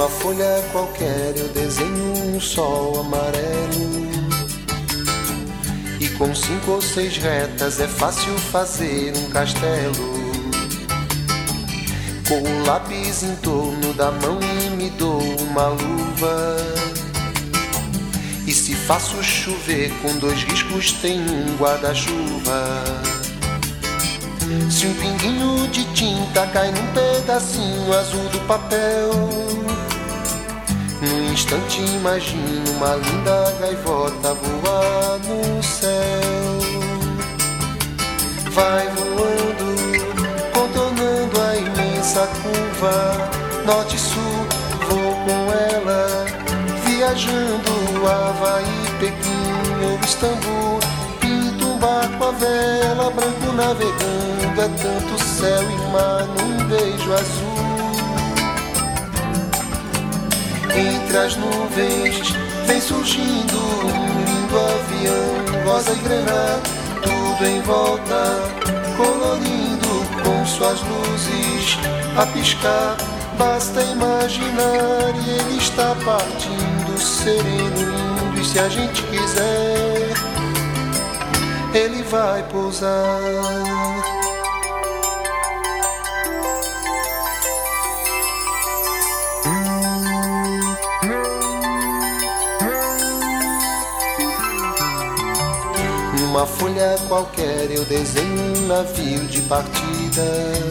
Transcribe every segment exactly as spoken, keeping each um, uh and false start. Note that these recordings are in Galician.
Numa folha qualquer eu desenho um sol amarelo, e com cinco ou seis retas é fácil fazer um castelo. Com o lápis em torno da mão e me dou uma luva, e se faço chover com dois riscos tem um guarda-chuva. Se um pinguinho de tinta cai num pedacinho azul do papel, num instante imagino uma linda gaivota voar no céu. Vai voando, contornando a imensa curva, norte e sul, vou com ela, viajando Havaí, Pequim ou Istambul. Pinto um barco a vela, branco navegando, é tanto céu e mar num beijo azul. Entre as nuvens vem surgindo um lindo avião, rosa e grená, tudo em volta, colorindo com suas luzes a piscar. Basta imaginar e ele está partindo, sereno, lindo, e se a gente quiser, ele vai pousar. Numa folha qualquer eu desenho um navio de partida,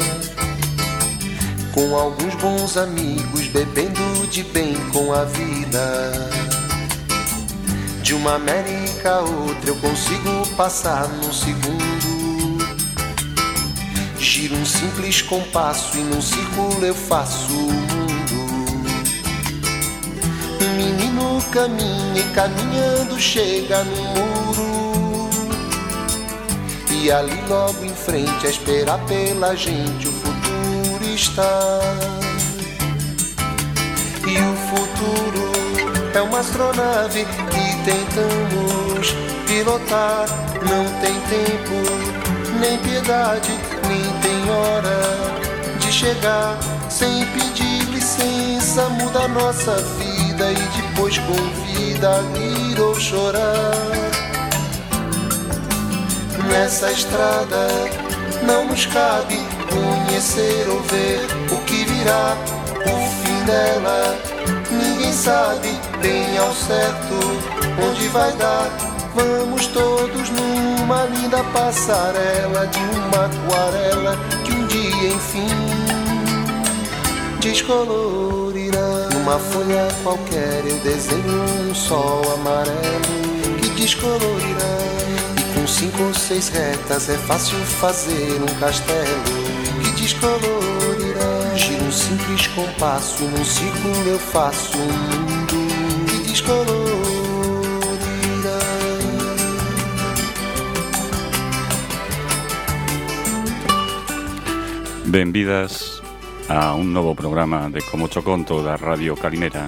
com alguns bons amigos bebendo de bem com a vida. De uma América a outra eu consigo passar num segundo. Giro um simples compasso e num círculo eu faço o mundo. Um menino caminha e caminhando chega no muro, e ali logo em frente a esperar pela gente o futuro está. E o futuro é uma astronave que tentamos pilotar. Não tem tempo, nem piedade, nem tem hora de chegar. Sem pedir licença muda a nossa vida e depois convida a rir ou chorar. Nessa estrada não nos cabe conhecer ou ver o que virá, o fim dela. Ninguém sabe bem ao certo onde vai dar. Vamos todos numa linda passarela de uma aquarela que um dia enfim descolorirá. Numa folha qualquer eu desenho um sol amarelo que descolorirá. Com cinco ou seis retas é fácil fazer um castelo que descolorirá. Giro um simples compasso e num círculo eu faço um mundo que descolorirá. Benvidas a un novo programa de Como Cho Conto da Radio Calimera.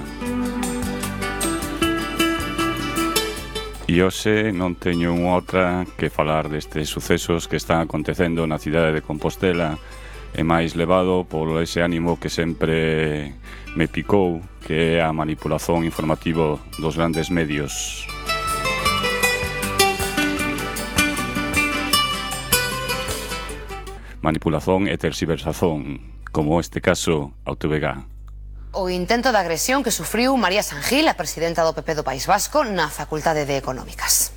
E hoxe non teño unha outra que falar destes sucesos que están acontecendo na cidade de Compostela, e máis levado polo ese ánimo que sempre me picou, que é a manipulación informativa dos grandes medios. Manipulación e terxiversación, como este caso ao T V G. O intento de agresión que sufriu María Sangil, a presidenta do P P do País Vasco, na Facultade de Económicas.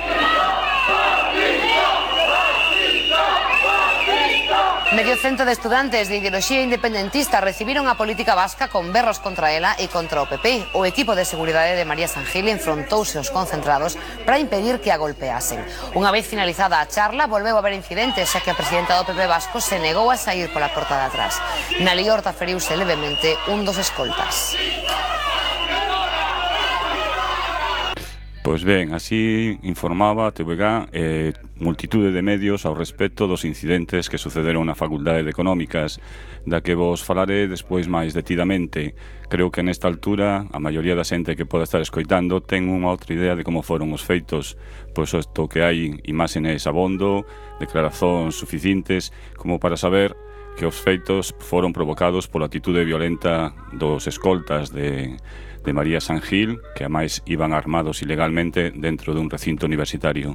Medio cento de estudantes de ideoloxía independentista recibiron a política vasca con berros contra ela e contra o P P. O equipo de seguridade de María Sangil enfrontouse aos concentrados para impedir que a golpeasen. Unha vez finalizada a charla, volveu a haber incidentes, xa que a presidenta do P P vasco se negou a sair pola porta de atrás. Na liorta feriuse levemente un dos escoltas. Pois ben, así informaba a T V G e eh, multitude de medios ao respecto dos incidentes que sucederon na Facultade de Económicas, da que vos falaré despois máis detidamente. Creo que nesta altura a maioría da xente que poda estar escoitando ten unha outra idea de como foron os feitos, pois isto que hai imaxes abondo, declaracións suficientes como para saber que os feitos foron provocados pola atitude violenta dos escoltas de, de María Sanjil, que amais iban armados ilegalmente dentro dun recinto universitario.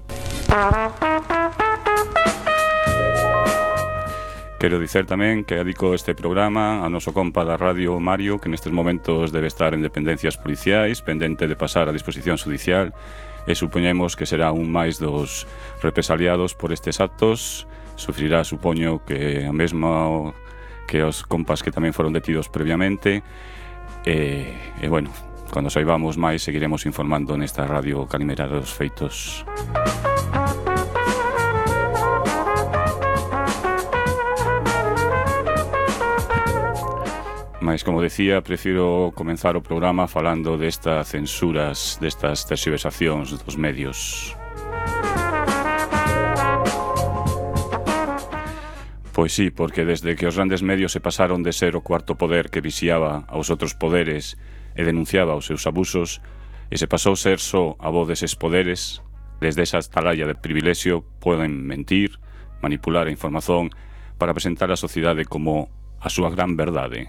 Quero dicer tamén que adico este programa a noso compa da radio Mario, que nestes momentos debe estar en dependencias policiais, pendente de pasar a disposición judicial, e supoñemos que será un máis dos represaliados por estes actos. Sufrirá, supoño, que a mesma que os compas que tamén foron detidos previamente, e, e bueno, cando saibamos máis seguiremos informando nesta radio Calimera dos feitos. Mas, como decía, prefiro comenzar o programa falando destas censuras, destas terxiversacións dos medios. Pois sí, porque desde que os grandes medios se pasaron de ser o cuarto poder que vixiaba aos outros poderes e denunciaba os seus abusos, e se pasou ser só a voz deses poderes, desde esa atalaya de privilexio poden mentir, manipular a información para presentar a sociedade como a súa gran verdade.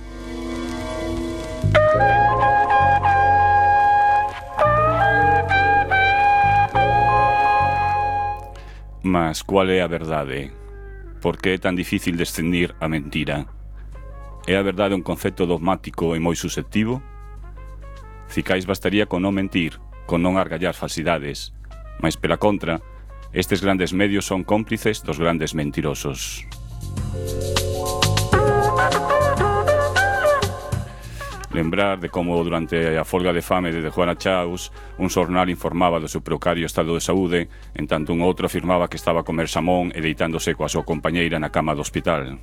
Mas cual é a verdade? Por que é tan difícil discernir a mentira? É a verdade un concepto dogmático e moi susceptivo? Cicais bastaría con non mentir, con non argallar falsidades, mas pela contra, estes grandes medios son cómplices dos grandes mentirosos. Lembrar de como durante a folga de fame de Juana Chaus un xornal informaba do seu precario estado de saúde, en tanto un outro afirmaba que estaba a comer xamón e deitándose coa súa compañeira na cama do hospital.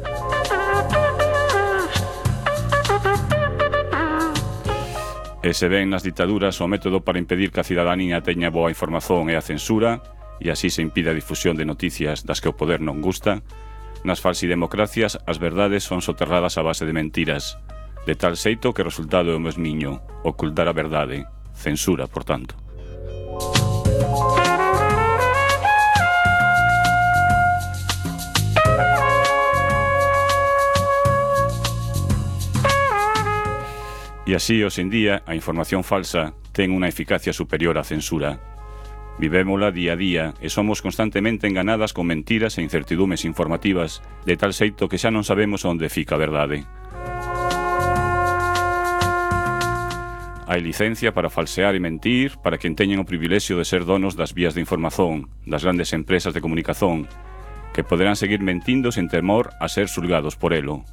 E se ven nas ditaduras o método para impedir que a cidadanía teña boa información é a censura, e así se impide a difusión de noticias das que o poder non gusta, nas falsidemocracias as verdades son soterradas a base de mentiras, de tal xeito que o resultado é o mesmiño, ocultar a verdade, censura, por tanto. E así, hoxe en día, a información falsa ten unha eficacia superior á censura. Vivémola día a día e somos constantemente enganadas con mentiras e incertidumes informativas, de tal xeito que xa non sabemos onde fica a verdade. Hai licencia para falsear e mentir para quen teñen o privilexio de ser donos das vías de información, das grandes empresas de comunicación, que poderán seguir mentindo sin temor a ser xulgados por elo.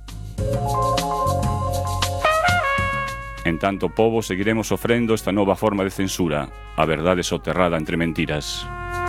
En tanto pobo seguiremos sofrendo esta nova forma de censura, a verdade soterrada entre mentiras.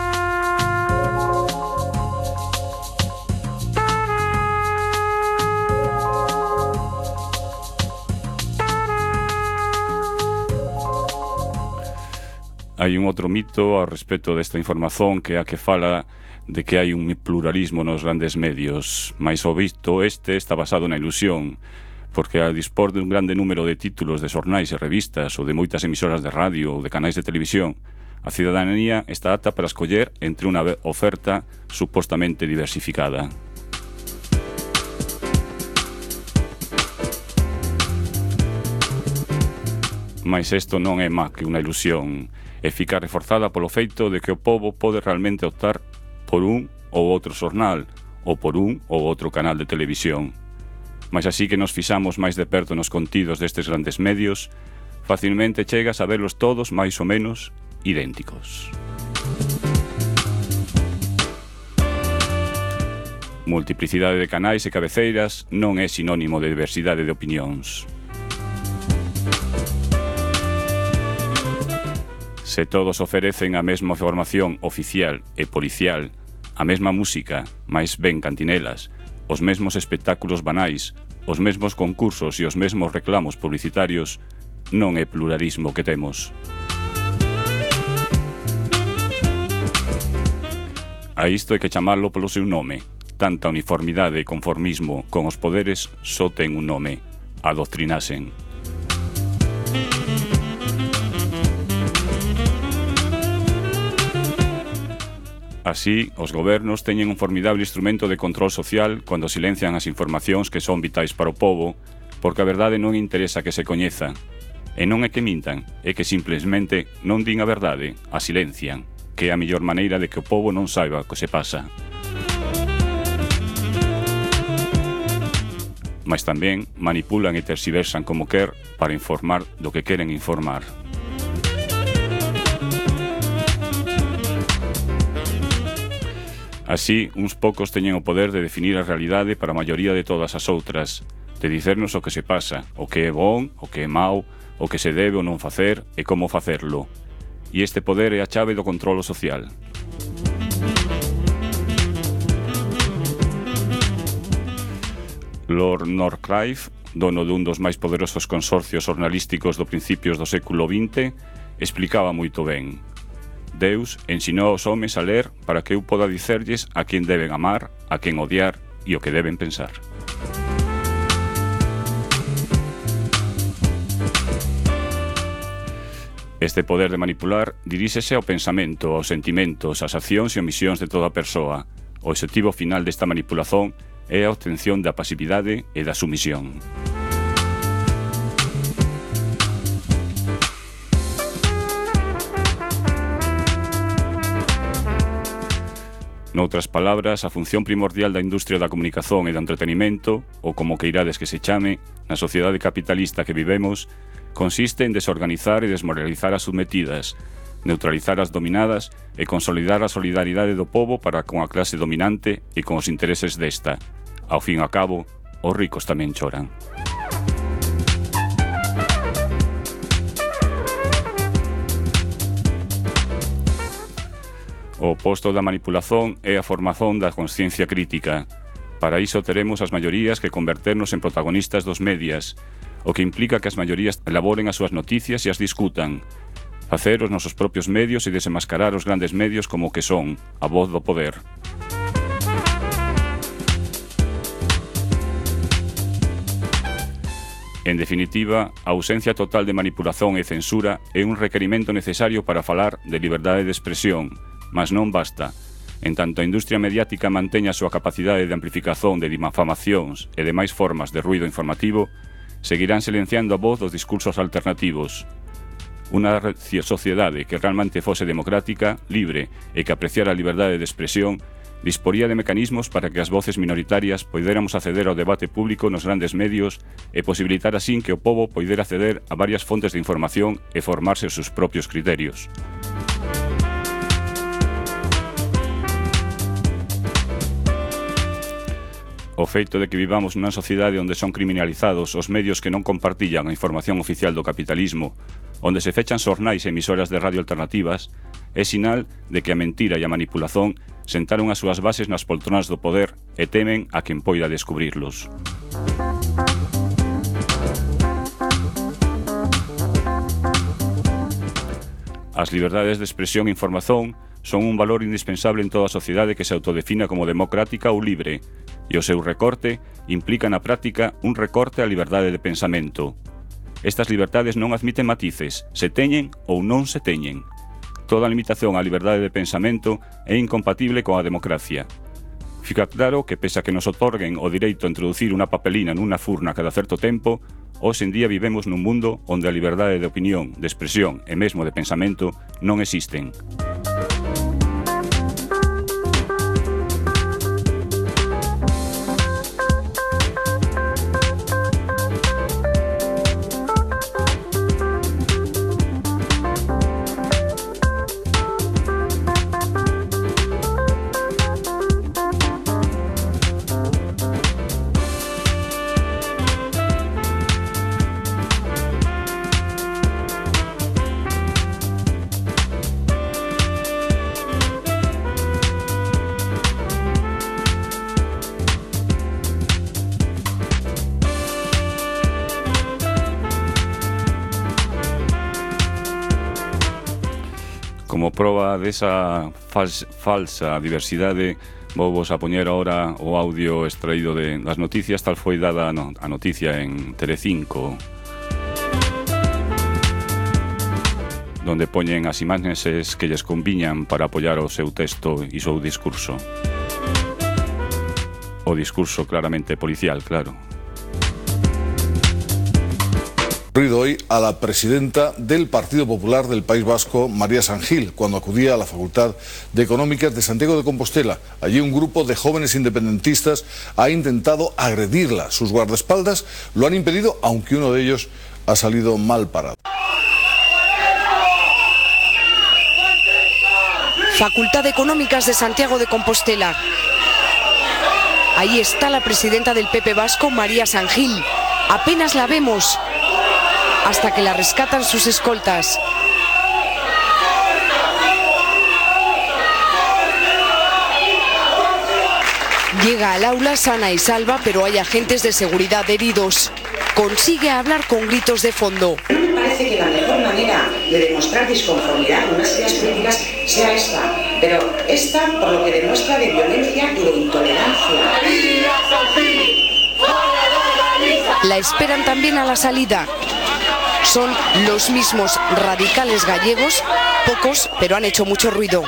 Hai un outro mito ao respecto desta información, que é a que fala de que hai un pluralismo nos grandes medios, mais o visto este está basado na ilusión, porque ao dispor de un grande número de títulos de xornais e revistas ou de moitas emisoras de radio ou de canais de televisión, a cidadanía está apta para escoller entre unha oferta supostamente diversificada. Mais isto non é má que unha ilusión, e fica reforzada polo feito de que o pobo pode realmente optar por un ou outro xornal, ou por un ou outro canal de televisión. Mas así que nos fixamos máis de perto nos contidos destes grandes medios, facilmente chegas a verlos todos máis ou menos idénticos. Multiplicidade de canais e cabeceiras non é sinónimo de diversidade de opinións. Se todos oferecen a mesma información oficial e policial, a mesma música, máis ben cantinelas, os mesmos espectáculos banais, os mesmos concursos e os mesmos reclamos publicitarios, non é pluralismo que temos. A isto hai que chamarlo polo seu nome. Tanta uniformidade e conformismo con os poderes só ten un nome: adoctrinasen. Así, os gobernos teñen un formidable instrumento de control social cando silencian as informacións que son vitais para o pobo, porque a verdade non interesa que se coñeza. E non é que mintan, é que simplesmente non din a verdade, a silencian, que é a mellor maneira de que o pobo non saiba o que se pasa. Mas tamén manipulan e tersiversan como quer para informar do que queren informar. Así, uns poucos teñen o poder de definir a realidade para a maioría de todas as outras, de dicernos o que se pasa, o que é bon, o que é mau, o que se debe ou non facer e como facerlo. E este poder é a chave do controlo social. Lord Northcliffe, dono dun dos máis poderosos consorcios jornalísticos do principios do século vinte, explicaba moito ben. Deus ensinou aos homes a ler para que eu poda dicerlles a quen deben amar, a quen odiar e o que deben pensar. Este poder de manipular diríxese ao pensamento, aos sentimentos, ás accións e omisións de toda persoa. O obxectivo final desta manipulación é a obtención da pasividade e da sumisión. Noutras palabras, a función primordial da industria da comunicación e do entretenimento, ou como queirades que se chame, na sociedade capitalista que vivemos, consiste en desorganizar e desmoralizar as submetidas, neutralizar as dominadas e consolidar a solidaridade do pobo para con a clase dominante e con os intereses desta. Ao fin e ao cabo, os ricos tamén choran. O oposto da manipulación é a formación da consciencia crítica. Para iso teremos as maiorías que converternos en protagonistas dos medias, o que implica que as maiorías elaboren as súas noticias e as discutan, facer os nosos propios medios e desenmascarar os grandes medios como que son a voz do poder. En definitiva, a ausencia total de manipulación e censura é un requerimento necesario para falar de liberdade de expresión, mas non basta. En tanto a industria mediática manteña a súa capacidade de amplificación de difamacións e demais formas de ruído informativo, seguirán silenciando a voz dos discursos alternativos. Unha sociedade que realmente fose democrática, libre e que apreciara a liberdade de expresión disporía de mecanismos para que as voces minoritarias poidéramos acceder ao debate público nos grandes medios e posibilitar así que o pobo poidera acceder a varias fontes de información e formarse os seus propios criterios. O feito de que vivamos nunha sociedade onde son criminalizados os medios que non compartillan a información oficial do capitalismo, onde se fechan xornais e emisoras de radio alternativas, é sinal de que a mentira e a manipulación sentaron as súas bases nas poltronas do poder e temen a quen poida descubrirlos. As liberdades de expresión e información son un valor indispensable en toda a sociedade que se autodefina como democrática ou libre, e o seu recorte implica na práctica un recorte á liberdade de pensamento. Estas liberdades non admiten matices, se teñen ou non se teñen. Toda limitación á liberdade de pensamento é incompatible coa democracia. Fica claro que, pese a que nos otorguen o direito a introducir unha papelina nunha furna cada certo tempo, hoxe en día vivemos nun mundo onde a liberdade de opinión, de expresión e mesmo de pensamento non existen. Como proba desa fals, falsa diversidade, vou vos a poñer ahora o audio extraído de, das noticias, tal foi dada no, a noticia en Telecinco. donde poñen as imaxes que lles conviñan para apoiar o seu texto e o seu discurso. O discurso claramente policial, claro. Hoy a la presidenta del Partido Popular del País Vasco, María Sangil, cuando acudía a la Facultad de Económicas de Santiago de Compostela. Allí un grupo de jóvenes independentistas ha intentado agredirla. Sus guardaespaldas lo han impedido, aunque uno de ellos ha salido mal parado. Facultad de Económicas de Santiago de Compostela. Ahí está la presidenta del P P Vasco, María Sangil. Apenas la vemos, hasta que la rescatan sus escoltas. Llega al aula sana y salva, pero hay agentes de seguridad heridos. Consigue hablar con gritos de fondo. No me parece que la mejor manera de demostrar disconformidad con unas ideas políticas sea esta, pero esta por lo que demuestra de violencia y de intolerancia. La esperan también a la salida. Son los mismos radicales gallegos, pocos, pero han hecho mucho ruido.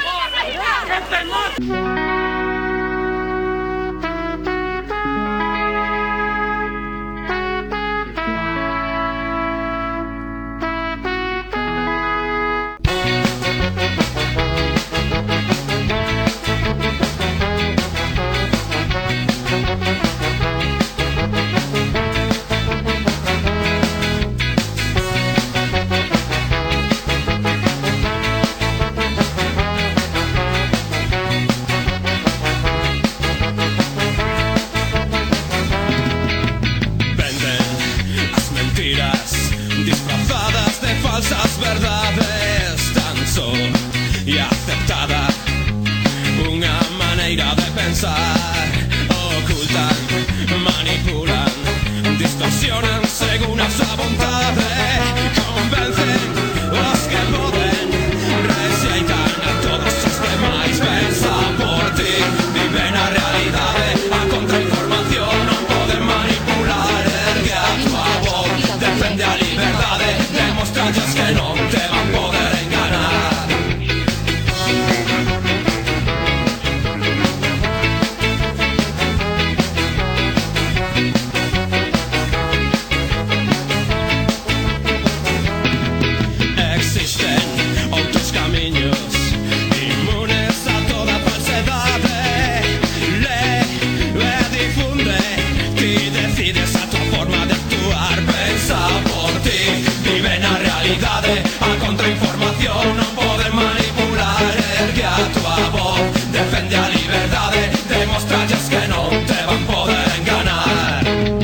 Disfrazadas de falsas verdades, tan só e aceptada unha maneira de pensar. Ocultan, manipulan, distorsionan según a súa vontade. Convencen os que poden, rexeitan a todos os demais. Pensa por ti, viven a realidade, a contrainformación non poden manipular. Ergue a tua voz, defende a liberdade, demostralles que non te van poder enganar. Existen outros camiños inmunes a toda falsedade. Lee e difunde, ti decides a tua forma de actuar. Pensa por ti, vive na realidade, a contrainformación non pode manipular. Ergue a tua voz, defende a liberdade, demostralles que non te van poder enganar.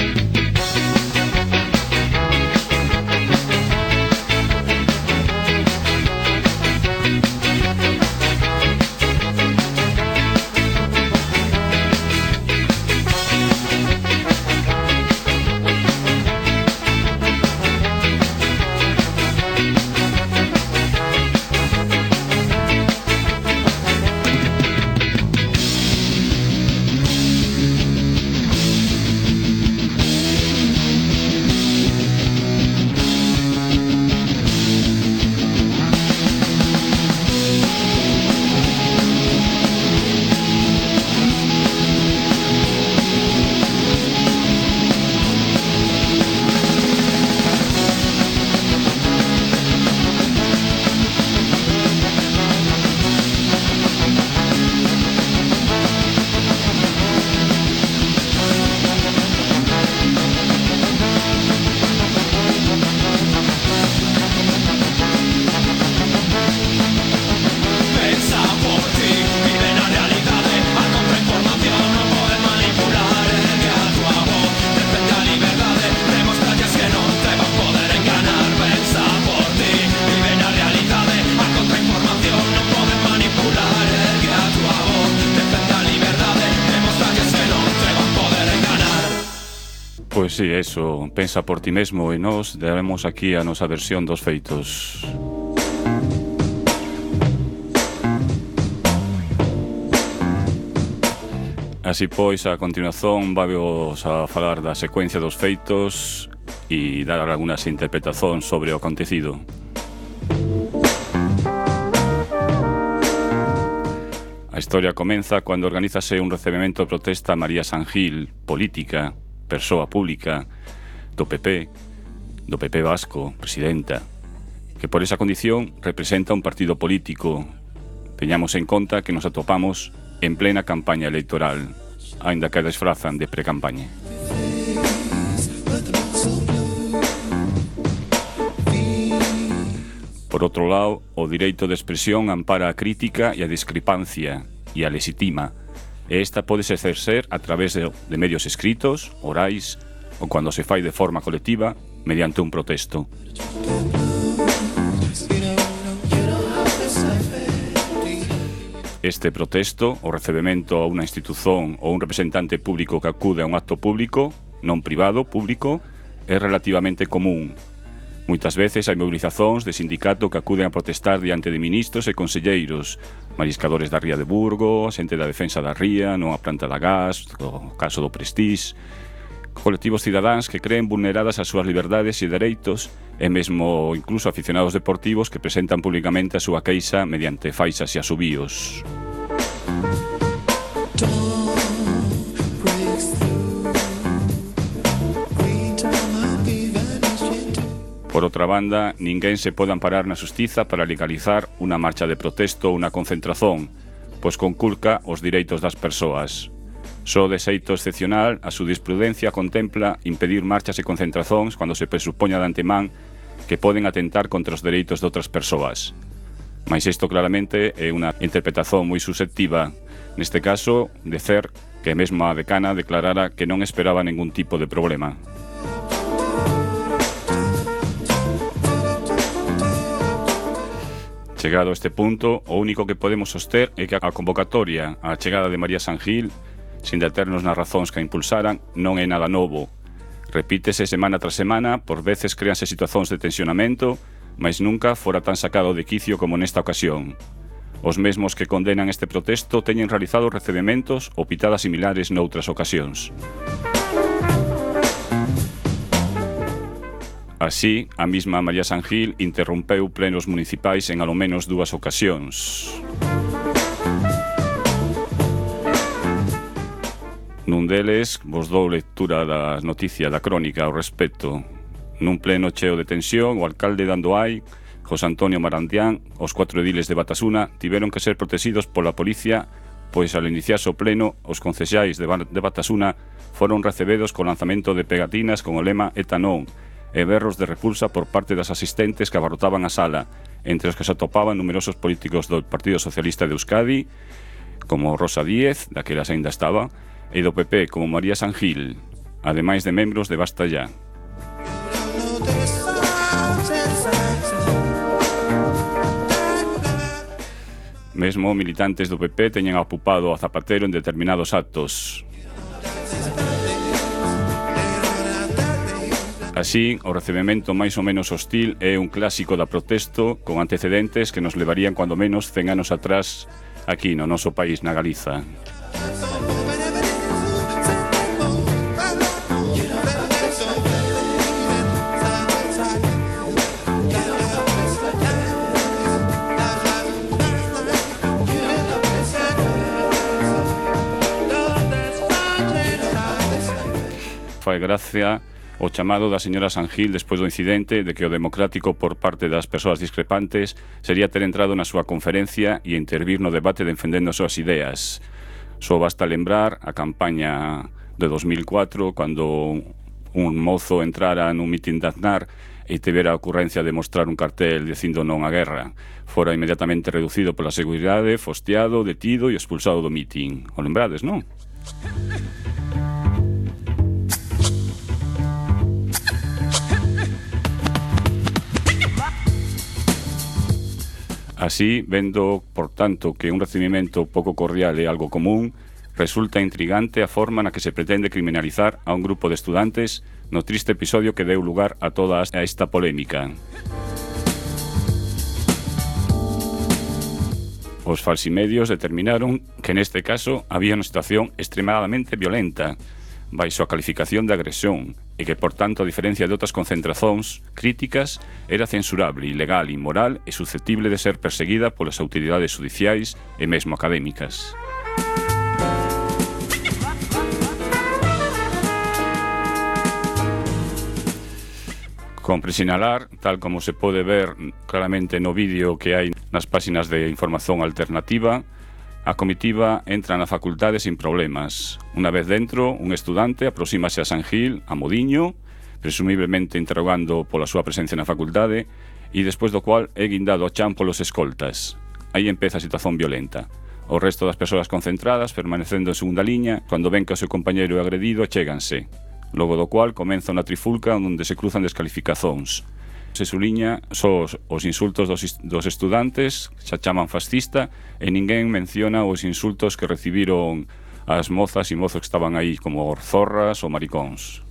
Pensa por ti, vive na realidade, a contrainformación non pode manipular. Ergue a tua voz, defende a liberdade, demostralles que non te van poder enganar. Pensa por ti, vive na realidade, a contrainformación non pode manipular. Ergue a tua voz, defende a liberdade, demostralles que non te van poder enganar. Pois si, eso, pensa por ti mesmo e nós daremos aquí a nosa versión dos feitos. Así pois, a continuación vamos a falar da secuencia dos feitos e dar algunhas interpretacións sobre o acontecido. A historia comeza cando organízase un recebemento de protesta a María Sanghil, política, persoa pública, do P P, do P P vasco, presidenta, que por esa condición representa un partido político. Teñamos en conta que nos atopamos en plena campaña electoral, aínda que disfrazan de pre-campaña. Por outro lado, o direito de expresión ampara a crítica e a discrepancia e a legitima, e esta pode exercer a través de, de medios escritos, orais, ou cando se fai de forma colectiva, mediante un protesto. Este protesto, o recebemento a unha institución ou un representante público que acude a un acto público, non privado, público, é relativamente común. Moitas veces hai mobilizazóns de sindicato que acuden a protestar diante de ministros e conselleiros, mariscadores da ría de Burgo, xente da defensa da ría, non a planta da gas, o caso do Prestige, colectivos cidadáns que creen vulneradas as súas liberdades e dereitos, e mesmo incluso aficionados deportivos que presentan públicamente a súa queixa mediante faixas e asubíos. Por outra banda, ninguén se pode amparar na xustiza para legalizar unha marcha de protesto ou unha concentración, pois conculca os direitos das persoas. Só de xeito excepcional, a jurisprudencia contempla impedir marchas e concentracións cando se presupoña de antemán que poden atentar contra os dereitos de outras persoas. Mais isto claramente é unha interpretación moi susceptiva. Neste caso, dicer que mesmo a decana declarara que non esperaba ningún tipo de problema. Chegado a este punto, o único que podemos soster é que a convocatoria á chegada de María Sanghil, sin deternos nas razóns que a impulsaran, non é nada novo. Repítese semana tras semana, por veces créanse situacións de tensionamento, mas nunca fora tan sacado de quicio como nesta ocasión. Os mesmos que condenan este protesto teñen realizado recebementos ou pitadas similares noutras ocasións. Así, a mesma María Sanghil interrompeu plenos municipais en alo menos dúas ocasións. Nun deles, vos dou lectura da noticia da crónica ao respecto. Nun pleno cheo de tensión, o alcalde de Andoai, José Antonio Marandián, os cuatro ediles de Batasuna tiveron que ser protegidos pola policía, pois ao iniciarse o pleno, os concexais de Batasuna foron recebidos co lanzamento de pegatinas con o lema ETA non, e berros de repulsa por parte das asistentes que abarrotaban a sala, entre os que se atopaban numerosos políticos do Partido Socialista de Euskadi, como Rosa Díez, daquelas aínda estaba, e do P P como María Sanghil, ademais de membros de Basta Ya. Mesmo militantes do P P teñen ocupado a Zapatero en determinados actos. Así, o recebemento máis ou menos hostil é un clásico da protesto con antecedentes que nos levarían cuando menos cen anos atrás aquí no noso país, na Galiza. Fai gracia o chamado da señora Sanghil despois do incidente de que o democrático por parte das persoas discrepantes sería ter entrado na súa conferencia e intervir no debate defendendo as súas ideas. Só basta lembrar a campaña de dos mil cuatro, cando un mozo entrara nun mitin de Aznar e tivera a ocurrencia de mostrar un cartel dicindo non á guerra. Fora inmediatamente reducido pola seguridade, fosteado, detido e expulsado do mitin. O lembrades, non? Así, vendo, por tanto, que un recibimento pouco cordial é algo común, resulta intrigante a forma na que se pretende criminalizar a un grupo de estudantes no triste episodio que deu lugar a toda esta polémica. Os falsimedios determinaron que neste caso había unha situación extremadamente violenta, baixo a calificación de agresión, e que, por tanto, a diferencia de outras concentrazóns críticas, era censurable, ilegal, inmoral e susceptible de ser perseguida polas autoridades judiciais e mesmo académicas. Compre sinalar, tal como se pode ver claramente no vídeo que hai nas páxinas de información alternativa, a comitiva entra na facultade sin problemas. Unha vez dentro, un estudante aproxímase a San Gil, a modiño, presumiblemente interrogando pola súa presencia na facultade, e despois do cual é guindado ao chan polos escoltas. Aí empeza a situación violenta. O resto das persoas concentradas, permanecendo en segunda liña, cando ven que o seu compañeiro é agredido, chéganse. Logo do cual comeza unha trifulca onde se cruzan descalificazóns. Se suliña só os, os insultos dos, dos estudantes, xa chaman fascista, e ninguén menciona os insultos que recibiron as mozas e mozos que estaban aí como zorras ou maricóns.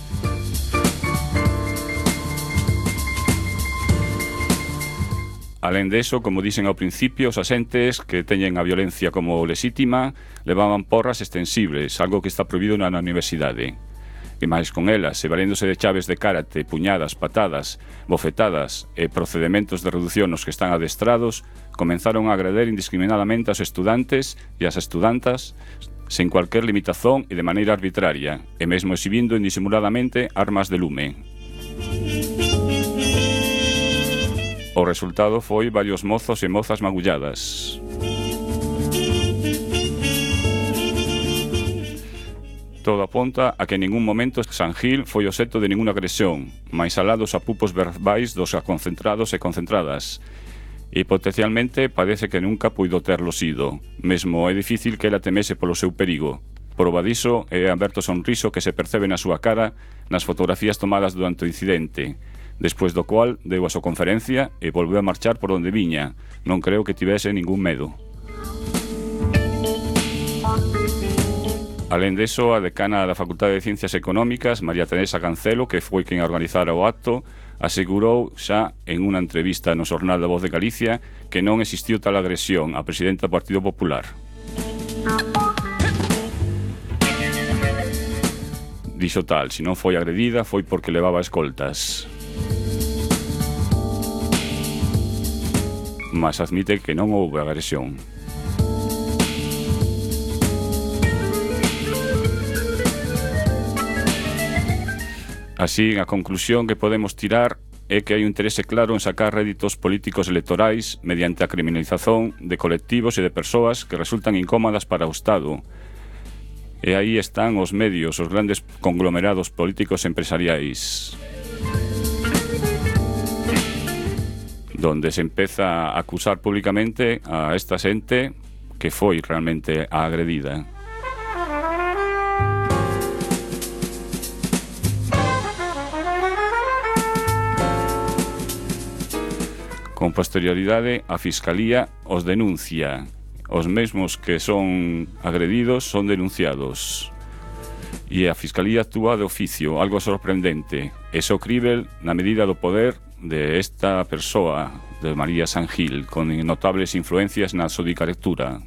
Alén deso, como dixen ao principio, os asentes que teñen a violencia como lexítima levaban porras extensibles, algo que está prohibido na universidade. E máis con elas, e valéndose de chaves de karate, puñadas, patadas, bofetadas e procedementos de reducción nos que están adestrados, comenzaron a agreder indiscriminadamente aos estudantes e as estudantas sen cualquier limitación e de maneira arbitraria, e mesmo exhibindo indisimuladamente armas de lume. O resultado foi varios mozos e mozas magulladas. Todo apunta a que en ningún momento San Gil foi obxecto de ninguna agresión, máis alá dos apupos verbais dos concentrados e concentradas. E potencialmente parece que nunca puido terlo sido. Mesmo é difícil que ela temese polo seu perigo. Proba diso é o aberto sonriso que se percebe na súa cara nas fotografías tomadas durante o incidente, despois do cual deu a súa conferencia e volveu a marchar por onde viña. Non creo que tivese ningún medo. Alén deso, a decana da Facultade de Ciencias Económicas, María Teresa Cancelo, que foi quen organizara o acto, asegurou xa en unha entrevista no xornal da Voz de Galicia que non existiu tal agresión á presidenta do Partido Popular. Dixo tal, se non foi agredida foi porque levaba escoltas. Mas admite que non houve agresión. Así, a conclusión que podemos tirar é que hai un interese claro en sacar réditos políticos electorais mediante a criminalización de colectivos e de persoas que resultan incómodas para o Estado. E aí están os medios, os grandes conglomerados políticos empresariais, donde se empeza a acusar públicamente a esta xente que foi realmente a agredida. Con posterioridade, a Fiscalía os denuncia. Os mesmos que son agredidos son denunciados. E a Fiscalía actúa de oficio, algo sorprendente. É socrível na medida do poder de esta persoa, de María San Gil, con notables influencias na sodicalectura.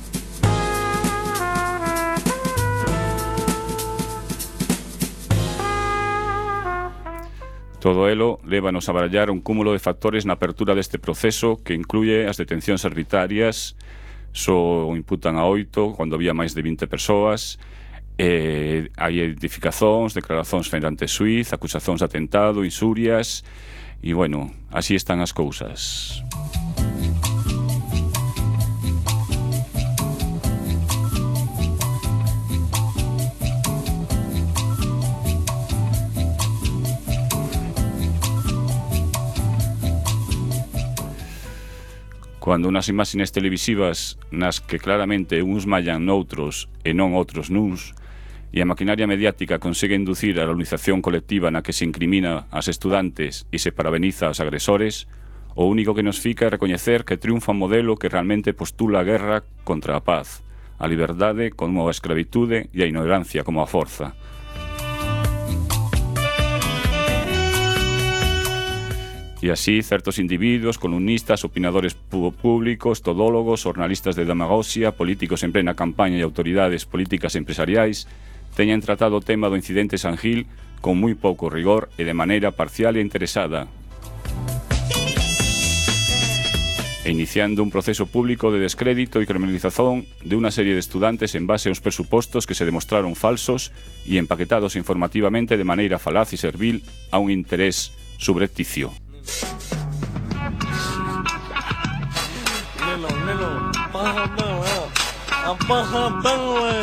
Todo elo lévanos a barallar un cúmulo de factores na apertura deste proceso que incluye as detencións arbitrarias, só imputan a oito, cando había máis de vinte persoas, eh, hai identificacións, declaracións frente xuiz, acusacións de atentado, insurias, e, bueno, así están as cousas. Cando unas imaxes televisivas nas que claramente uns mallan noutros e non outros nuns, e a maquinaria mediática consegue inducir a realización colectiva na que se incrimina as estudantes e se parabeniza aos agresores, o único que nos fica é recoñecer que triunfa un modelo que realmente postula a guerra contra a paz, a liberdade como a escravitude e a ignorancia como a forza. E así, certos individuos, columnistas, opinadores públicos, todólogos, jornalistas de demagoxia, políticos en plena campaña e autoridades políticas e empresariais teñen tratado o tema do incidente San Gil con moi pouco rigor e de maneira parcial e interesada, e iniciando un proceso público de descrédito e criminalización de unha serie de estudantes en base aos presupostos que se demostraron falsos e empaquetados informativamente de maneira falaz e servil a un interés subrepticio. Nelo, nelo, paja tele, apaga la tele,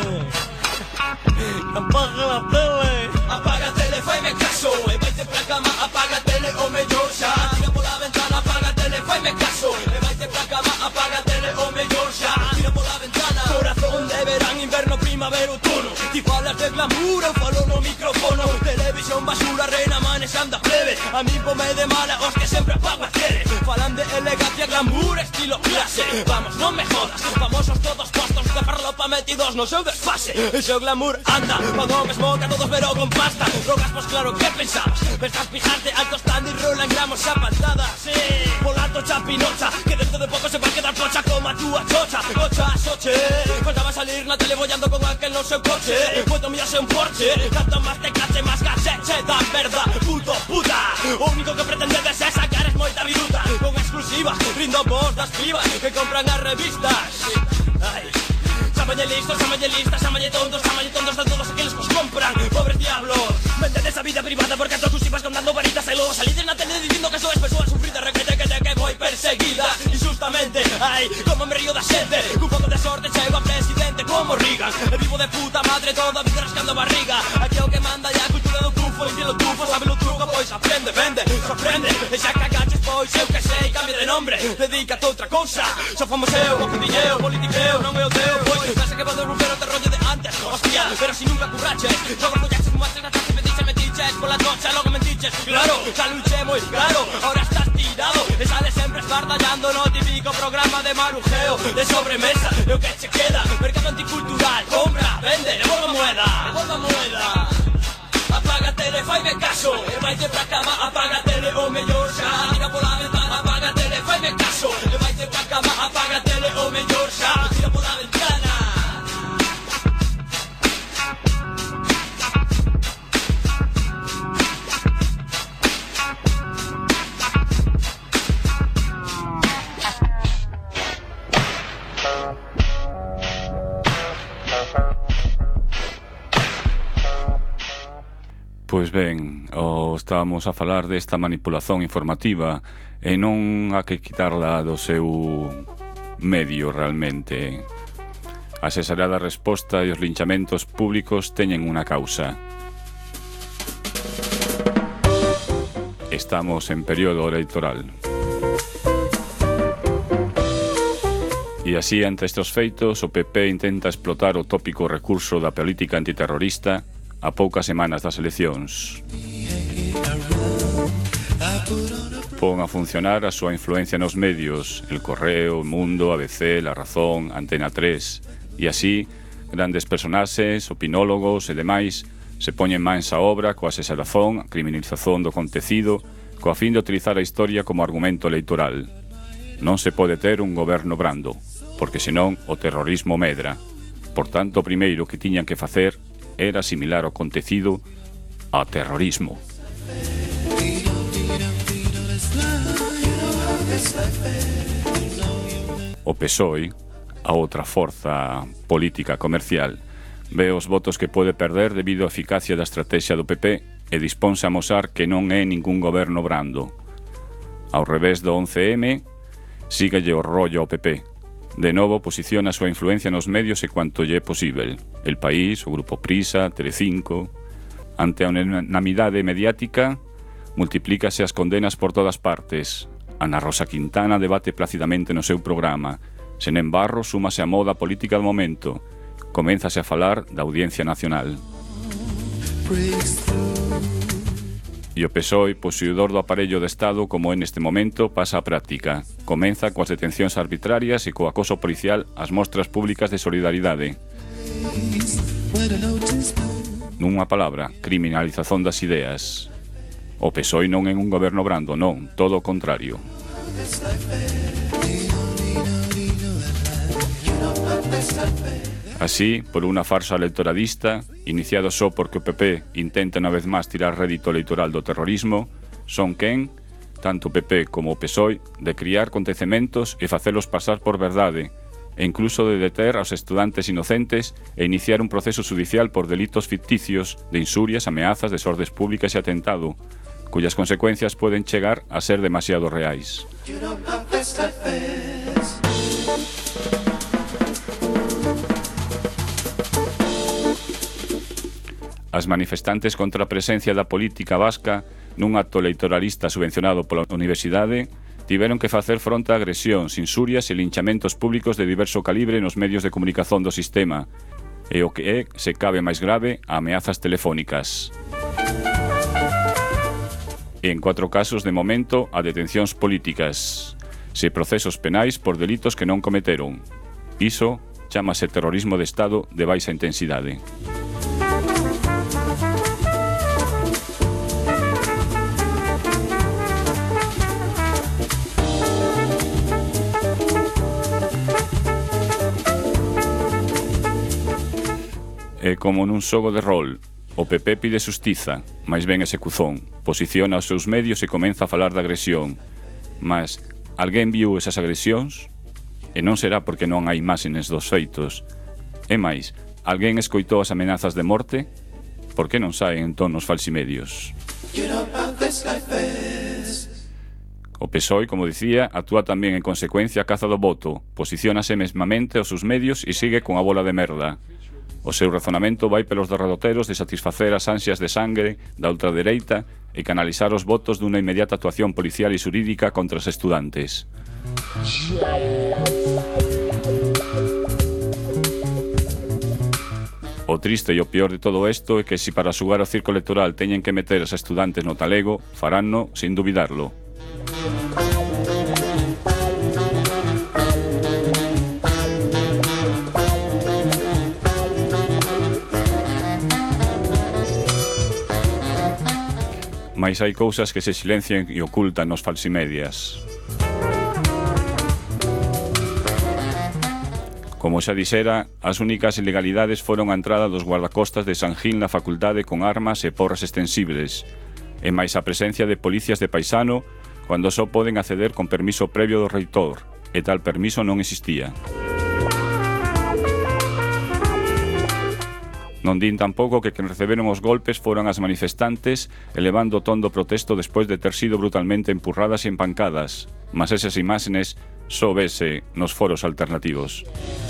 apaga la tele, apaga a tele, faime caso, e vaite pra cama, apaga a tele o mellor xa, tira pola ventana, apaga a tele, faime caso, e vaite pra cama, apaga a tele o mellor xa, tira pola ventana, corazón de verán, inverno, primavera, outono, ti falas de glamour, eu falo no micrófono, televisión basura, reina, manexando a plebe, a mí pome de mala, os que sempre apago a tele, falan de elegancia, glamour, estilo clase, vamos, non me jodas, famosos todos postos, de farlopa metidos no seu desfase, e seu glamour anda, cuando me esmoca todos pero con pasta, drogas, pues claro, ¿qué pensabas? Pensás fijarte alto stand y rolan gramos a patada, sí, polato chapinocha, que dentro de poco se va a quedar pocha como a túa chocha, cocha, soche, faltaba salir na tele bollando con aquel no seu coche, puedo mirarse un Porsche, tanto más te cache, más cacheche, da verdad, puto, puta, o único que pretendedes é sacar es moita viruta, con exclusiva, rindo vos das pibas que compran as revistas, ay, Sámalle listos, sámalle listas, sámalle tontos, sámalle tontos de todos aqueles que os compran, pobres diablos. Vendedes a vida privada porque a todos ibas contando varitas e logo salides na tele dicindo que sois persoas sufridas, requete que te que moi perseguida injustamente, ai, como me río da xente, cun pouco de sorte chego a presidente como Reagan, e vivo de puta madre toda a vida rascando a barriga, aquí é o que manda ya a cultura do tufo, e o tufo, sabe o truco, pois aprende, vende, sorprende, e xa cagaches, pois eu que sei, cambia de nombre, dedícate a outra cousa, só fomos eu, o judilleo, politiqueo, non é o teu, pois, pensa que podes romper o te rollo de antes, hostia, pero si nunca curraches, logo follaches, fumaches, gastaches, metiches, metiches, pola noche, logo mentiches, claro, xa luché moi claro, ahora estás tirado, e sales sempre esbardallando no típico programa de marujeo, de sobremesa, e o que che queda, mercado anticultural, compra, vende, devolva moeda, devolva moeda, apaga a tele, faime caso, e vaite pra cama, apaga a tele, o mellor xa, tira pola ventana, apaga a tele, faime caso, e vaite pra cama, apaga a tele, o mellor xa, tira pola ventana. Pois ben, o estábamos a falar desta manipulación informativa e non hai que quitarla do seu medio realmente. A exagerada resposta e os linchamentos públicos teñen unha causa. Estamos en período electoral. E así, ante estes feitos, o P P intenta explotar o tópico recurso da política antiterrorista a poucas semanas das eleccións. Pon a funcionar a súa influencia nos medios, El Correo, Mundo, A B C, La Razón, Antena tres, e así, grandes personaxes, opinólogos e demais se poñen máis a obra coa exageración, a criminalización do acontecido, coa fin de utilizar a historia como argumento electoral. Non se pode ter un goberno brando, porque senón o terrorismo medra. Por tanto, o primeiro que tiñan que facer era asimilar o acontecido ao terrorismo. O P S O E, a outra forza política comercial, ve os votos que pode perder debido á eficacia da estrategia do P P e disponse a amosar que non é ningún goberno brando. Ao revés do once eme, síguelle o rollo ao P P. De novo posiciona a súa influencia nos medios e cuanto lle é posible. El País, o Grupo Prisa, Telecinco. Ante a unanimidade mediática, multiplícase as condenas por todas partes. Ana Rosa Quintana debate placidamente no seu programa. Senén Barro súmase a moda política do momento. Coménzase a falar da Audiencia Nacional. E o P S O E, posuidor do aparello de Estado como é neste momento, pasa á práctica. Comeza coas detencións arbitrarias e co acoso policial as mostras públicas de solidaridade. Nunha palabra, criminalización das ideas. O P S O E non é un goberno brando, non, todo o contrario. Así, por unha farsa electoralista, iniciado só porque o P P intenta unha vez máis tirar rédito electoral do terrorismo, son quen, tanto o P P como o P S O E, de criar acontecementos e facelos pasar por verdade, e incluso de deter aos estudantes inocentes e iniciar un proceso judicial por delitos ficticios de insurias, ameazas, desordens públicas e atentado, cuyas consecuencias poden chegar a ser demasiado reais. As manifestantes contra a presencia da política vasca nun acto electoralista subvencionado pola universidade tiveron que facer fronte a agresións, insurias e linchamentos públicos de diverso calibre nos medios de comunicación do sistema, e o que é, se cabe máis grave, a ameazas telefónicas. E en cuatro casos, de momento, a detencións políticas, se procesos penais por delitos que non cometeron. Iso chámase terrorismo de Estado de baixa intensidade. E como nun xogo de rol, o P P pide xustiza, máis ben execución, posiciona os seus medios e comeza a falar de agresión. Mas, alguén viu esas agresións? E non será porque non hai imaxes dos feitos. E máis, alguén escoitou as amenazas de morte? Por que non saen entón nos falsimedios? O P S O E, como dicía, actúa tamén en consecuencia a caza do voto, posiciónase mesmamente aos seus medios e sigue con a bola de merda. O seu razonamento vai pelos derroteros de satisfacer as ansias de sangre da ultradereita e canalizar os votos dunha inmediata actuación policial e xurídica contra os estudantes. O triste e o peor de todo isto é que se para xugar ao circo electoral teñen que meter os estudantes no talego, faranno sin dubidarlo. Mais hai cousas que se silencian e ocultan nos falsimedias. Como xa dixera, as únicas ilegalidades foron a entrada dos guardacostas de San Gil na facultade con armas e porras extensibles, e máis a presencia de policías de paisano cando só poden acceder con permiso previo do reitor, e tal permiso non existía. Non din tampouco que quen receberon os golpes foron as manifestantes elevando o ton do protesto despois de ter sido brutalmente empurradas e empancadas, mas esas imaxes só vese nos foros alternativos.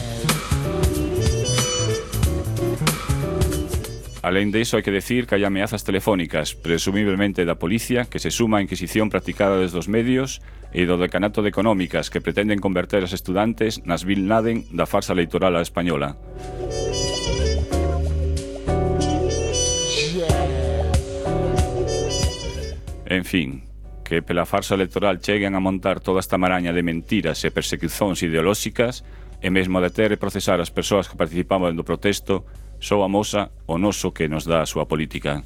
Alén diso, hai que decir que hai ameazas telefónicas, presumiblemente da policía, que se suma a inquisición practicada desde os medios e do decanato de económicas que pretenden converter os estudantes nas Bin Laden da farsa electoral a española. En fin, que pela farsa electoral cheguen a montar toda esta maraña de mentiras e persecucións ideolóxicas e mesmo deter e procesar as persoas que participaban do protesto só amosa o noso que nos dá a súa política.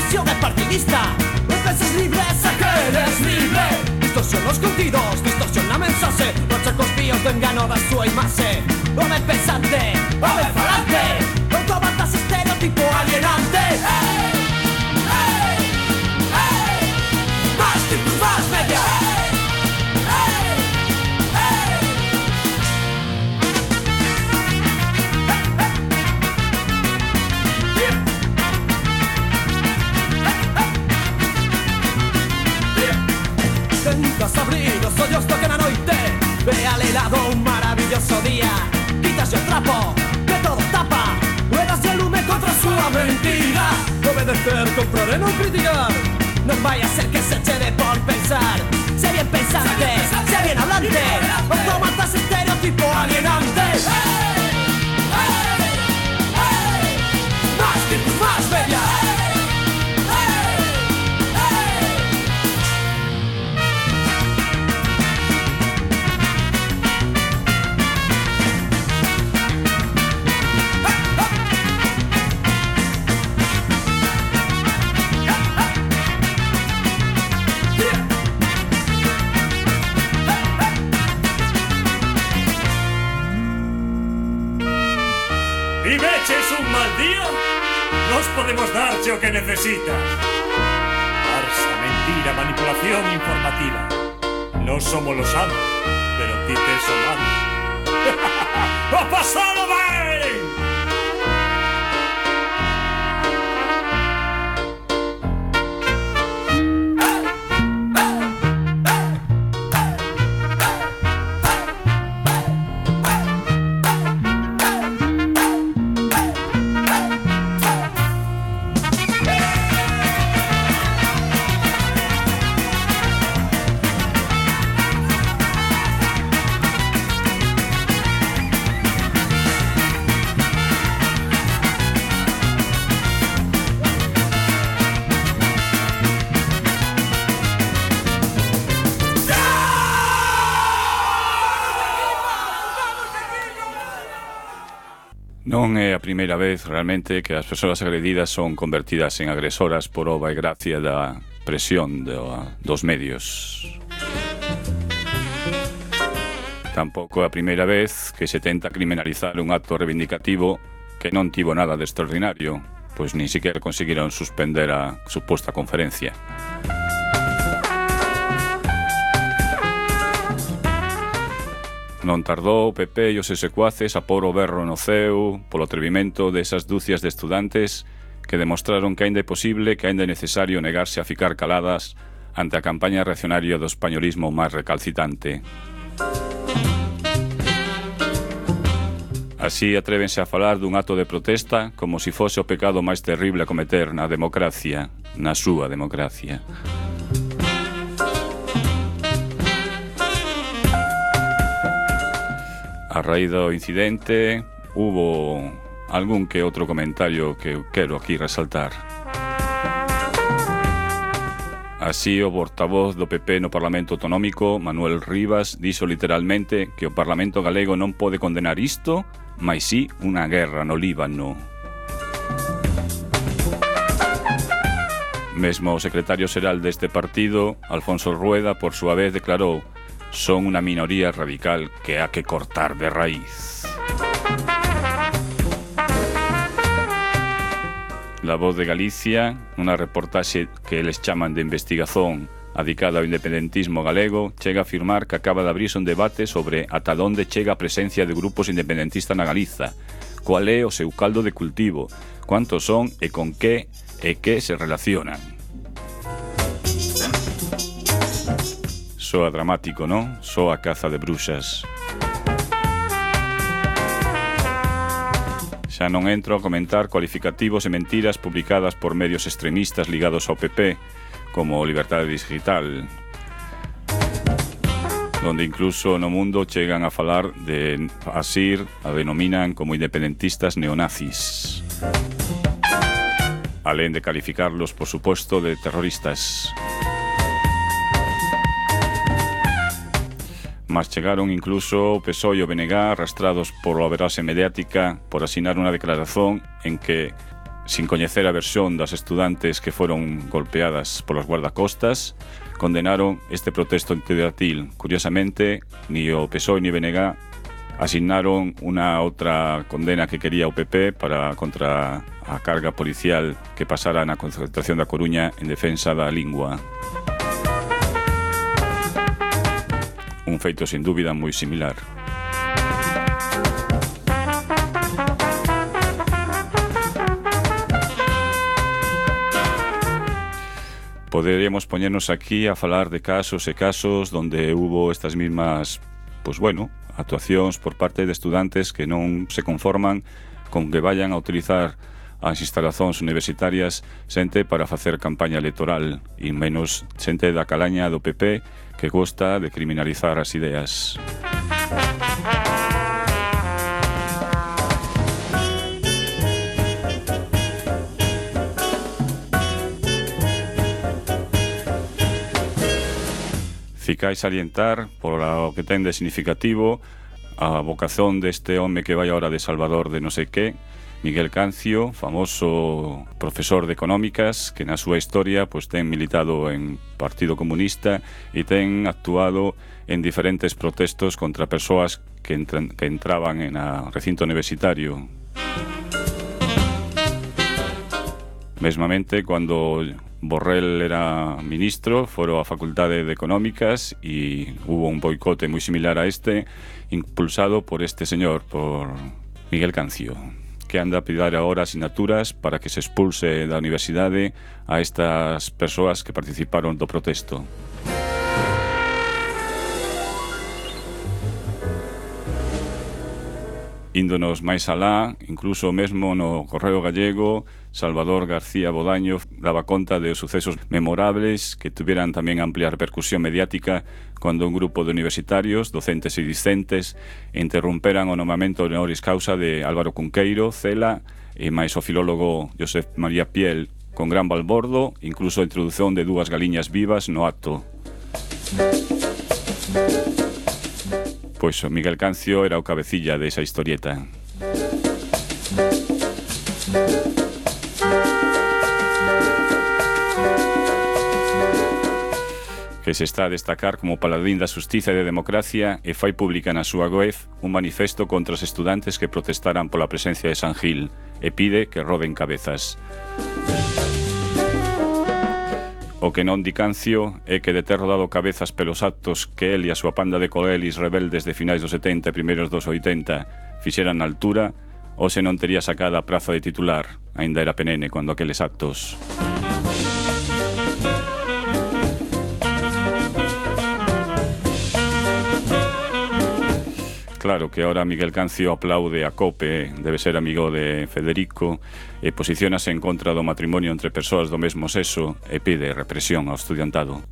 información es partidista. No penses libre, sé que eres libre. Distorsión los contidos, distorsión la mensaje. Los chacos píos de engano da súa imaxe. Home pensante, home falante. Non tomatas estereotipo alienante. Hey, hey, hey. Más tipos, más media. Hey, hey, hey. Tentas abrir os ollos do que na noite ve alelado un maravilloso día. Quitas o trapo que todo tapa. Ruedas de lume contra súa mentira. Obedecer, comprar e non criticar. Non vai a ser que se chede por pensar. Sé bien pensante, sé bien hablante. O tomatas estereotipo alienante. Hey, hey, hey. Más tipos, más media. ¿Viveches un mal día? Nos podemos darche o que necesitas. Farsa, mentira, manipulación informativa. No somos los amos, pero ti tes o mal. ¡O pasado ben! Non é a primeira vez realmente que as persoas agredidas son convertidas en agresoras por obra e gracia da presión do, dos medios. Tampouco é a primeira vez que se tenta criminalizar un acto reivindicativo que non tivo nada de extraordinario, pois nin siquiera conseguiron suspender a suposta conferencia. Non tardou o P P e os seus secuaces a pôr o berro no ceo polo atrevimento desas dúcias de estudantes que demostraron que aínda é posible, que aínda é necesario negarse a ficar caladas ante a campaña reaccionaria do españolismo máis recalcitante. Así atrévense a falar dun acto de protesta como se fose o pecado máis terrible a cometer na democracia, na súa democracia. A raíz do incidente, hubo algún que outro comentario que quero aquí resaltar. Así, o portavoz do P P no Parlamento Autonómico, Manuel Rivas, dixo literalmente que o Parlamento galego non pode condenar isto, mais si unha guerra no Líbano. Mesmo o secretario xeral deste partido, Alfonso Rueda, por súa vez declarou: son unha minoría radical que ha que cortar de raíz. La Voz de Galicia, unha reportaxe que eles chaman de investigación adicada ao independentismo galego, chega a afirmar que acaba de abrirse un debate sobre ata onde chega a presencia de grupos independentistas na Galiza, cual é o seu caldo de cultivo, cuántos son e con que e que se relacionan. Soa dramático, non? Soa caza de bruxas. Xa non entro a comentar cualificativos e mentiras publicadas por medios extremistas ligados ao P P, como Liberdade Digital, donde incluso no mundo chegan a falar de Asir, a denominan como independentistas neonazis, alén de calificarlos, por suposto, de terroristas. Mas chegaron incluso o P S O E e o B N G arrastrados por a verase mediática por asinar unha declaración en que sin coñecer a versión das estudantes que foron golpeadas polos guardacostas, condenaron este protesto estudantil. Curiosamente, ni o P S O E ni B N G asignaron unha outra condena que quería o P P para contra a carga policial que pasara na concentración da Coruña en defensa da lingua. Un feito sin dúbida moi similar. Poderíamos poñernos aquí a falar de casos e casos donde hubo estas mismas, pues bueno, actuacións por parte de estudantes que non se conforman con que vayan a utilizar as instalacións universitarias xente para facer campaña electoral e menos xente da calaña do P P que gosta de criminalizar as ideas. Ficai salientar, por o que ten de significativo, a vocación deste home que vai ahora de Salvador de non sei que, Miguel Cancio, famoso profesor de económicas, que na súa historia pues, ten militado en Partido Comunista e ten actuado en diferentes protestos contra persoas que, entran, que entraban en a recinto universitario. Mesmamente, cando Borrell era ministro, foron a Facultade de Económicas e hubo un boicote moi similar a este, impulsado por este señor, por Miguel Cancio, que anda a pedir agora asignaturas para que se expulse da universidade a estas persoas que participaron do protesto. Índonos máis alá, incluso mesmo no Correo Gallego, Salvador García Bodaño daba conta de sucesos memorables que tuveran tamén amplia repercusión mediática cando un grupo de universitarios, docentes e discentes interromperan o nomamento honoris causa de Álvaro Cunqueiro, Cela e máis o filólogo Josep María Piel, con gran balbordo, incluso a introdución de dúas galiñas vivas no acto. Pois o Miguel Cancio era o cabecilla desa historieta. Que se está a destacar como paladín da xustiza e da democracia e fai pública na súa web un manifesto contra os estudantes que protestaran pola presencia de San Gil e pide que roden cabezas. O que non di Cancio é que de ter rodado cabezas pelos actos que el e a súa panda de coelis rebeldes de finais dos setenta e primeiros dos oitenta fixeran na altura, ou se non tería sacada a praza de titular, aínda era penene cando aqueles actos. Claro que ahora Miguel Cancio aplaude a COPE, debe ser amigo de Federico, e posicionase en contra do matrimonio entre persoas do mesmo sexo e pide represión ao estudiantado.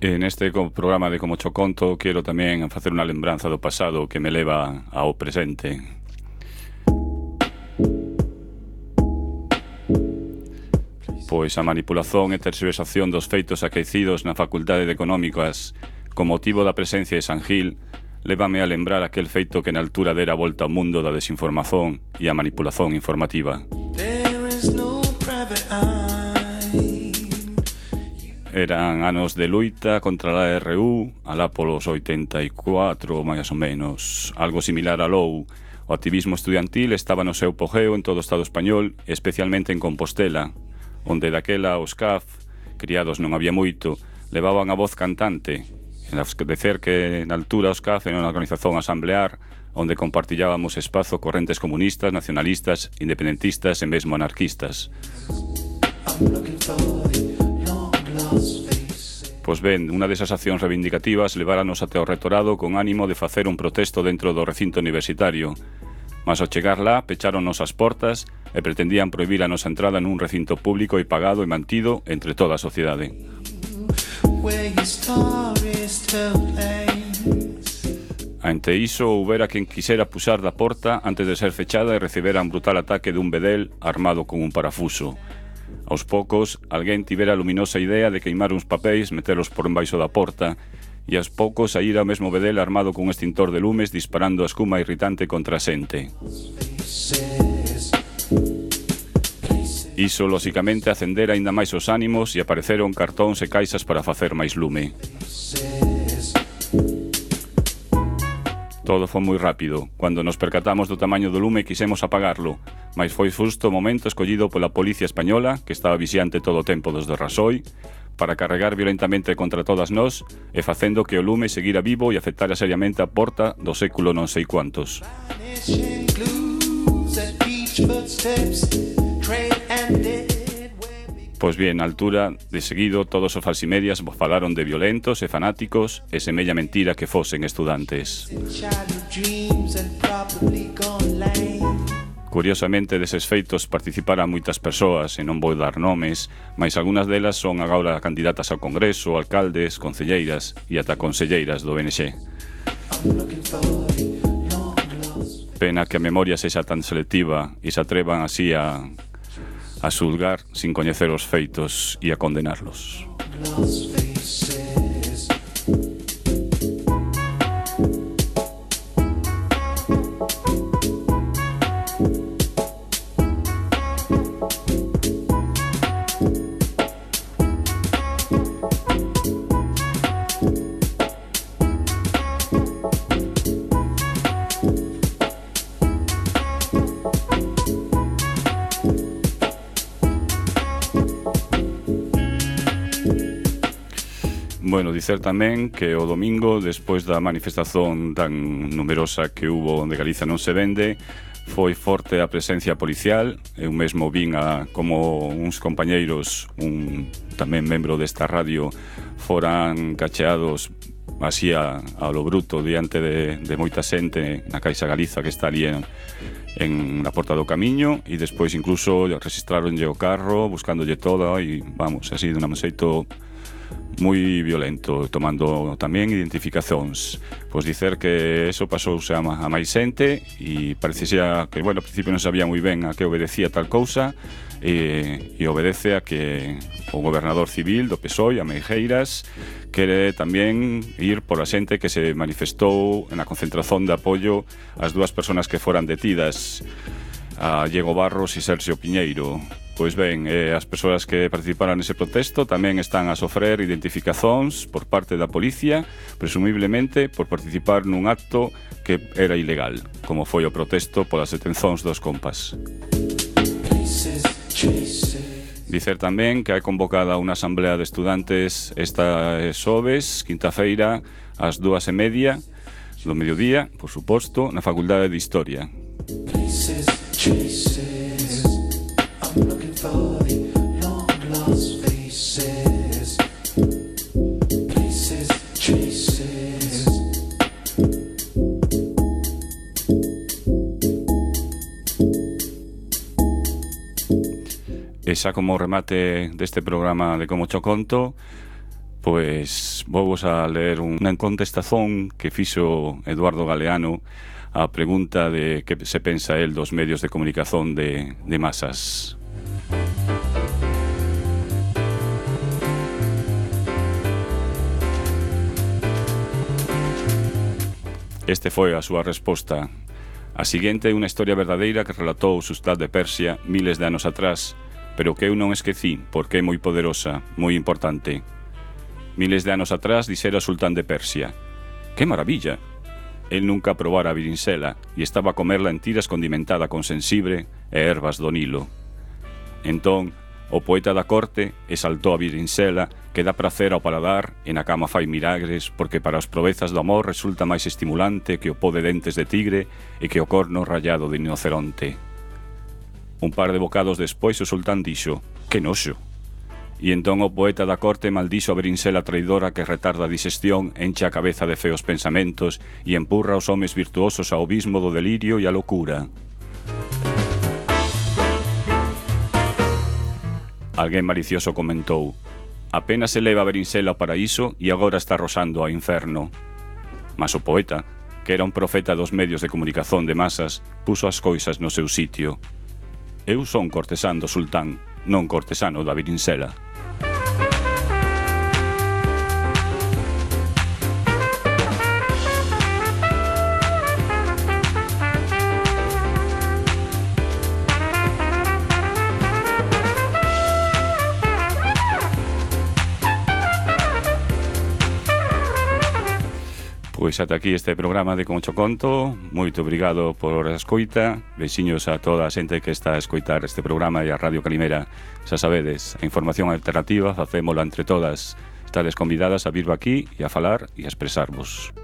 En este programa de Como Cho Conto quero tamén facer unha lembranza do pasado que me leva ao presente. Pois a manipulación e terxiversación dos feitos acaecidos na Facultade de Económicas con motivo da presencia de Sanjil lévame a lembrar aquel feito que na altura dera a volta ao mundo da desinformación e a manipulación informativa. Eran anos de luita contra a R U, alá polos oitenta e cuatro, máis ou menos. Algo similar a L O U. O activismo estudiantil estaba no seu apogeo en todo o Estado español, especialmente en Compostela, onde daquela os C A F, criados non había moito, levaban a voz cantante, en decer que na altura os C A F era unha organización asamblear onde compartillábamos espazo correntes comunistas, nacionalistas, independentistas e mesmo anarquistas. Pois ben, unha desas accións reivindicativas leváranos até o rectorado con ánimo de facer un protesto dentro do recinto universitario. Mas ao chegar lá, pecháronnos as portas e pretendían prohibir a nosa entrada nun recinto público e pagado e mantido entre toda a sociedade. Ante iso, houbera quen quixera puxar da porta antes de ser fechada e recibera un brutal ataque dun bedel armado con un parafuso. Aos poucos, alguén tivera a luminosa idea de queimar uns papéis, metelos por embaixo da porta, e aos poucos saíra o mesmo bedel armado cun extintor de lumes disparando a escuma irritante contra a xente. Iso, lóxicamente, acendera aínda máis os ánimos e apareceron cartóns e caixas para facer máis lume. Todo foi moi rápido. Cando nos percatamos do tamaño do lume quisemos apagarlo, mas foi xusto o momento escollido pola Policía Española, que estaba vixiante todo o tempo desde Rasoy, para carregar violentamente contra todas nós e facendo que o lume seguira vivo e afectara seriamente a porta do século non sei cuantos. Pois bien, na altura, de seguido, todos os falsimedias falaron de violentos e fanáticos e semella mentira que fosen estudantes. Curiosamente, deses feitos participaran moitas persoas, e non vou dar nomes, mas algunhas delas son agora candidatas ao Congreso, alcaldes, concelleiras e ata conselleiras do B N X. Pena que a memoria sexa tan selectiva e se atrevan así a a xulgar sin coñecer os feitos e a condenarlos. Bueno, dicer tamén que o domingo, despois da manifestación tan numerosa que hubo onde Galiza non se vende, foi forte a presencia policial. Eu mesmo vin a como uns compañeiros, un tamén membro desta radio, foran cacheados así a, a lo bruto diante de, de moita xente na Caixa Galiza que está ali en, en na Porta do Camiño, e despois incluso registraronlle o carro buscándolle todo e vamos, así de un xeito moi violento, tomando tamén identificacións. Pois dicer que eso pasouse a, a máis xente e parecía que, bueno, ao principio non sabía moi ben a que obedecía tal cousa e, e obedece a que o gobernador civil do P S O E, a Meijeiras, quere tamén ir por a xente que se manifestou na concentración de apoio ás dúas persoas que foran detidas, a Diego Barros e Sergio Piñeiro. Pois ben, eh, as persoas que participaran nese protesto tamén están a sofrer identificacións por parte da policía, presumiblemente por participar nun acto que era ilegal, como foi o protesto polas detencións dos compas. Dicer tamén que hai convocada unha asamblea de estudantes esta xoves, quinta-feira, ás dúas e media do mediodía, por suposto, na Facultade de Historia. E xa como remate deste programa de Como Cho Conto, Pois vou a ler unha contestación que fixo Eduardo Galeano a pregunta de que se pensa el dos medios de comunicación de, de masas. Este foi a súa resposta. A seguinte é unha historia verdadeira que relatou o sultán de Persia miles de anos atrás, pero que eu non esquecí porque é moi poderosa, moi importante. Miles de anos atrás dixera o sultán de Persia: «Que maravilla!» El nunca probara a virinsela e estaba a comerla en tiras condimentada con sensibre e ervas do Nilo. Entón, o poeta da corte exaltou a virinsela que dá prazer ao paladar e na cama fai milagres porque para os provezas do amor resulta máis estimulante que o pó de dentes de tigre e que o corno rallado de rinoceronte. Un par de bocados despois o sultán dixo: «Que noxo!» E entón o poeta da corte maldixo a berinsela traidora que retarda a digestión, enche a cabeza de feos pensamentos e empurra os homes virtuosos ao abismo do delirio e a locura. Alguén malicioso comentou: «Apenas se leva a berinsela ao paraíso e agora está rosando ao inferno». Mas o poeta, que era un profeta dos medios de comunicación de masas, puso as cousas no seu sitio. «Eu son cortesán do sultán, non cortesano da virinsela». Pois ata aquí este programa de Concho Conto. Moito obrigado por a escoita. Beixiños a toda a xente que está a escoitar este programa e a Radio Calimera. Xa sabedes, a información alternativa facémola entre todas. Estades convidadas a vir aquí e a falar e a expresarvos.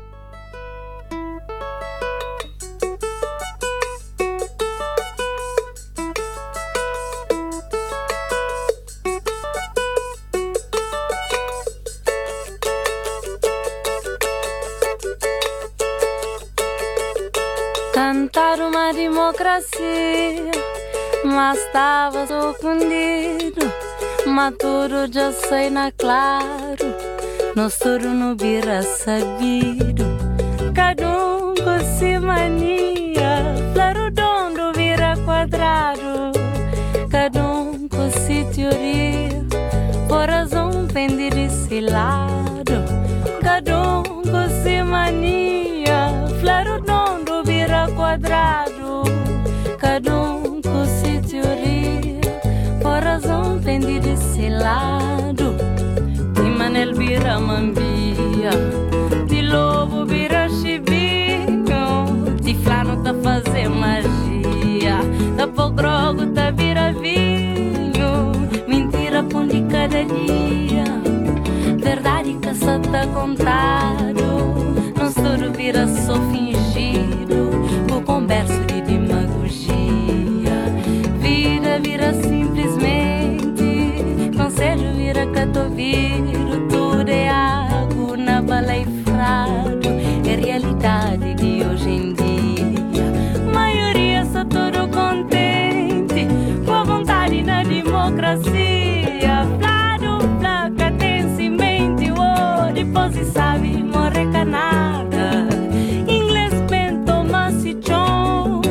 Cantar uma democracia, mas estava surpreendido. Maturo já sei na claro, nós todos no bira sabido. Cada um com si mania, flarudondo vira quadrado. Cada um com si teoria, por razão pende desse lado. Cada um com si mania, flarudondo vira quadrado. Cada um com si teoria, por razão pende desse lado. De manel vira mambia, de lobo vira chibinho, de flano tá fazer magia, da pogrogo tá vira vinho. Mentira pão de cada dia, verdade que só tá contado. Não tudo vira só fingido, o converso de demagogia. Vida vira simplesmente, conselho vira catoviro. Tudo é água na bala e frado, é realidade de hoje em dia. Maioria só todo contente, com a vontade na democracia. Flado, placa, tem semente, oh, depois se sabe, morre canada. Inglês bem toma-se chão,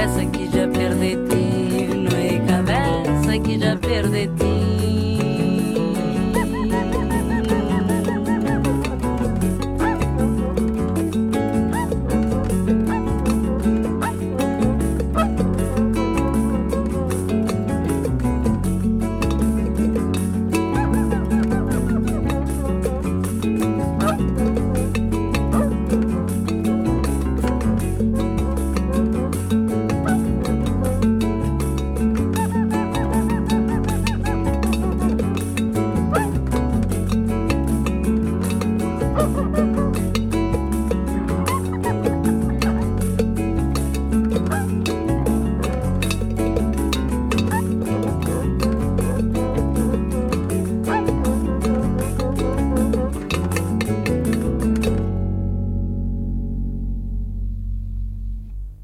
cabeça que já perdeti, não é cabeça que já perdeti.